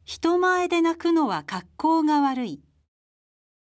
人前で泣くのは格好が悪い。